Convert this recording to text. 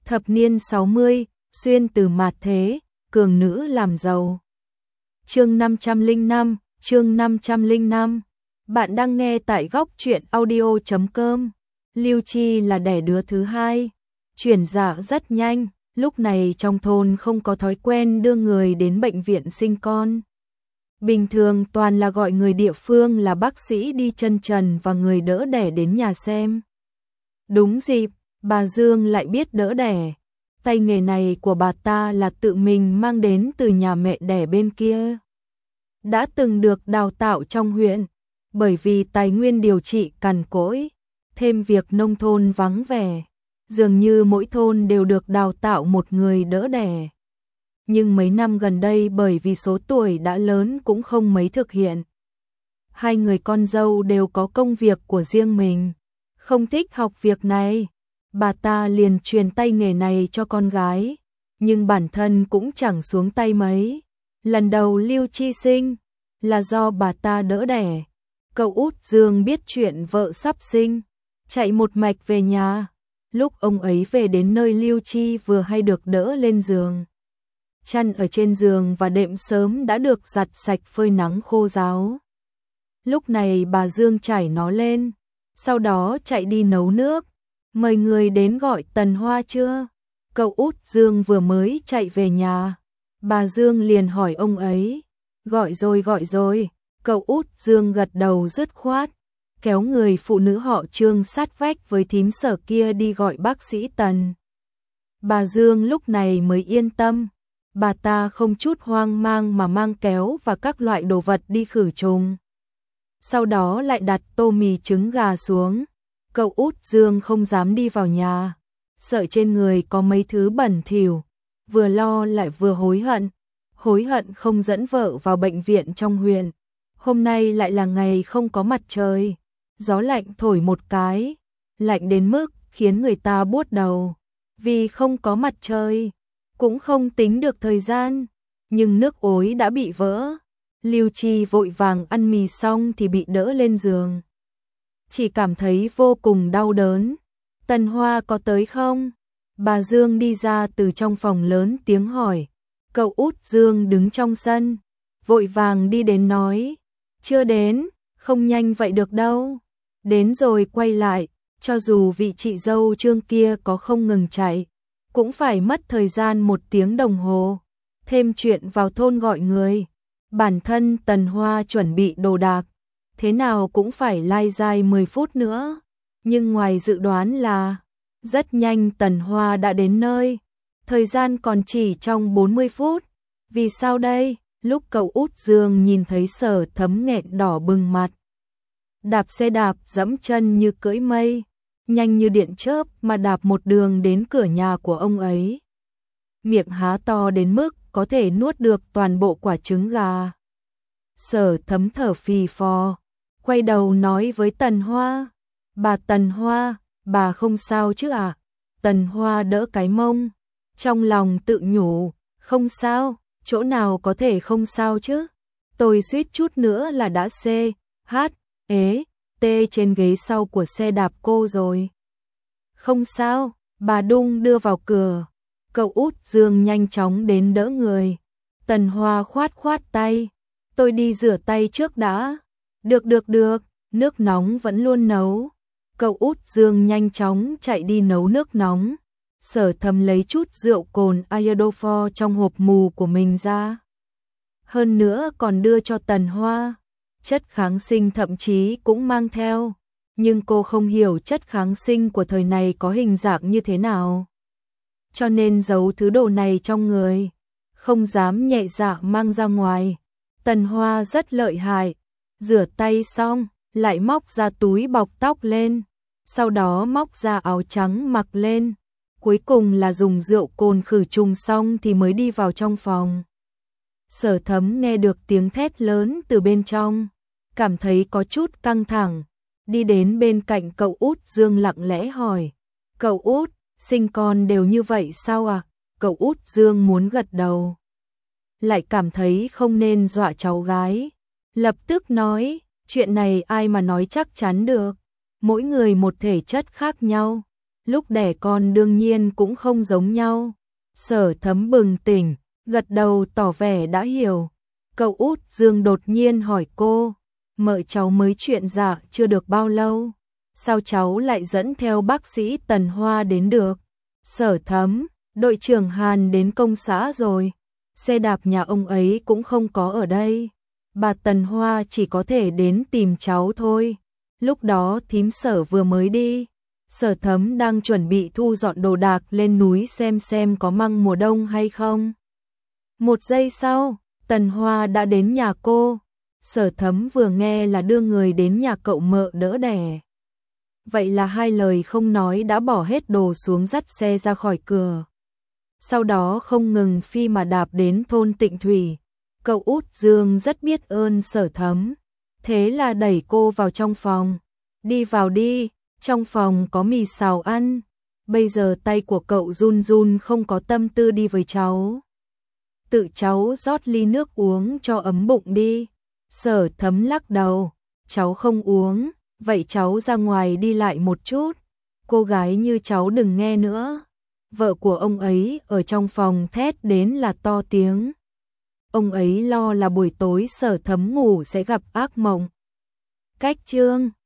Thập niên 60, xuyên từ mạt thế, cường nữ làm giàu. Chương 505, chương 505. Bạn đang nghe tại góc truyện audio.com. Lưu Chi là đẻ đứa thứ hai. Chuyển dạ rất nhanh, lúc này trong thôn không có thói quen đưa người đến bệnh viện sinh con. Bình thường toàn là gọi người địa phương là bác sĩ đi chân trần và người đỡ đẻ đến nhà xem. Đúng dịp, bà Dương lại biết đỡ đẻ. Tay nghề này của bà ta là tự mình mang đến từ nhà mẹ đẻ bên kia. Đã từng được đào tạo trong huyện, bởi vì tài nguyên điều trị cằn cỗi, thêm việc nông thôn vắng vẻ, dường như mỗi thôn đều được đào tạo một người đỡ đẻ. Nhưng mấy năm gần đây bởi vì số tuổi đã lớn cũng không mấy thực hiện. Hai người con dâu đều có công việc của riêng mình, không thích học việc này. Bà ta liền truyền tay nghề này cho con gái, nhưng bản thân cũng chẳng xuống tay mấy. Lần đầu Lưu Chi sinh là do bà ta đỡ đẻ. Cậu út Dương biết chuyện vợ sắp sinh, chạy một mạch về nhà. Lúc ông ấy về đến nơi Lưu Chi vừa hay được đỡ lên giường. Chăn ở trên giường và đệm sớm đã được giặt sạch phơi nắng khô ráo. Lúc này bà Dương trải nó lên, sau đó chạy đi nấu nước. Mời người đến gọi Tần Hoa chưa? Cậu út Dương vừa mới chạy về nhà. Bà Dương liền hỏi ông ấy. Gọi rồi. Cậu út Dương gật đầu dứt khoát, kéo người phụ nữ họ Trương sát vách với thím Sở kia đi gọi bác sĩ Tần. Bà Dương lúc này mới yên tâm. Bà ta không chút hoang mang mà mang kéo và các loại đồ vật đi khử trùng. Sau đó lại đặt tô mì trứng gà xuống. Cậu út Dương không dám đi vào nhà, sợ trên người có mấy thứ bẩn thỉu, vừa lo lại vừa hối hận không dẫn vợ vào bệnh viện trong huyện. Hôm nay lại là ngày không có mặt trời, gió lạnh thổi một cái, lạnh đến mức khiến người ta buốt đầu. Vì không có mặt trời, cũng không tính được thời gian, nhưng nước ối đã bị vỡ. Lưu Chi vội vàng ăn mì xong thì bị đỡ lên giường. Chỉ cảm thấy vô cùng đau đớn. Tần Hoa có tới không? Bà Dương đi ra từ trong phòng lớn tiếng hỏi. Cậu út Dương đứng trong sân, vội vàng đi đến nói. Chưa đến, không nhanh vậy được đâu. Đến rồi quay lại, cho dù vị chị dâu Trương kia có không ngừng chạy, cũng phải mất thời gian 1 tiếng đồng hồ. Thêm chuyện vào thôn gọi người. Bản thân Tần Hoa chuẩn bị đồ đạc, thế nào cũng phải lai dai 10 phút nữa. Nhưng ngoài dự đoán là, rất nhanh Tần Hoa đã đến nơi. Thời gian còn chỉ trong 40 phút. Vì sao đây? Lúc cậu út Dương nhìn thấy Sở Thấm nghẹn đỏ bừng mặt. Đạp xe đạp dẫm chân như cưỡi mây, nhanh như điện chớp mà đạp một đường đến cửa nhà của ông ấy. Miệng há to đến mức có thể nuốt được toàn bộ quả trứng gà. Sở Thấm thở phì phò, quay đầu nói với Tần Hoa. Bà Tần Hoa, bà không sao chứ ạ? Tần Hoa đỡ cái mông, trong lòng tự nhủ, không sao, chỗ nào có thể không sao chứ? Tôi suýt chút nữa là đã tê trên ghế sau của xe đạp cô rồi. Không sao, bà Đung đưa vào cửa. Cậu út Dương nhanh chóng đến đỡ người. Tần Hoa khoát tay. Tôi đi rửa tay trước đã. Được, nước nóng vẫn luôn nấu. Cậu út Dương nhanh chóng chạy đi nấu nước nóng. Sở Thấm lấy chút rượu cồn Iodofor trong hộp mù của mình ra. Hơn nữa còn đưa cho Tần Hoa. Chất kháng sinh thậm chí cũng mang theo. Nhưng cô không hiểu chất kháng sinh của thời này có hình dạng như thế nào, cho nên giấu thứ đồ này trong người, không dám nhẹ dạ mang ra ngoài. Tần Hoa rất lợi hại, rửa tay xong, lại móc ra túi bọc tóc lên, sau đó móc ra áo trắng mặc lên, cuối cùng là dùng rượu cồn khử trùng xong thì mới đi vào trong phòng. Sở Thấm nghe được tiếng thét lớn từ bên trong, cảm thấy có chút căng thẳng, đi đến bên cạnh cậu út Dương lặng lẽ hỏi. Cậu út, sinh con đều như vậy sao à? Cậu út Dương muốn gật đầu, lại cảm thấy không nên dọa cháu gái. Lập tức nói, chuyện này ai mà nói chắc chắn được, mỗi người một thể chất khác nhau, lúc đẻ con đương nhiên cũng không giống nhau. Sở Thấm bừng tỉnh, gật đầu tỏ vẻ đã hiểu. Cậu út Dương đột nhiên hỏi cô, mợ cháu mới chuyện dạ chưa được bao lâu, sao cháu lại dẫn theo bác sĩ Tần Hoa đến được? Sở Thấm, đội trưởng Hàn đến công xã rồi, xe đạp nhà ông ấy cũng không có ở đây, bà Tần Hoa chỉ có thể đến tìm cháu thôi. Lúc đó thím Sở vừa mới đi, Sở Thấm đang chuẩn bị thu dọn đồ đạc lên núi xem có măng mùa đông hay không. Một giây sau, Tần Hoa đã đến nhà cô. Sở Thấm vừa nghe là đưa người đến nhà cậu mợ đỡ đẻ. Vậy là hai lời không nói đã bỏ hết đồ xuống dắt xe ra khỏi cửa. Sau đó không ngừng phi mà đạp đến thôn Tịnh Thủy. Cậu út Dương rất biết ơn Sở Thấm. Thế là đẩy cô vào trong phòng. Đi vào đi, trong phòng có mì xào ăn. Bây giờ tay của cậu run run không có tâm tư đi với cháu. Tự cháu rót ly nước uống cho ấm bụng đi. Sở Thấm lắc đầu, cháu không uống, vậy cháu ra ngoài đi lại một chút. Cô gái như cháu đừng nghe nữa. Vợ của ông ấy ở trong phòng thét đến là to tiếng. Ông ấy lo là buổi tối Sở Thấm ngủ sẽ gặp ác mộng. Cách chương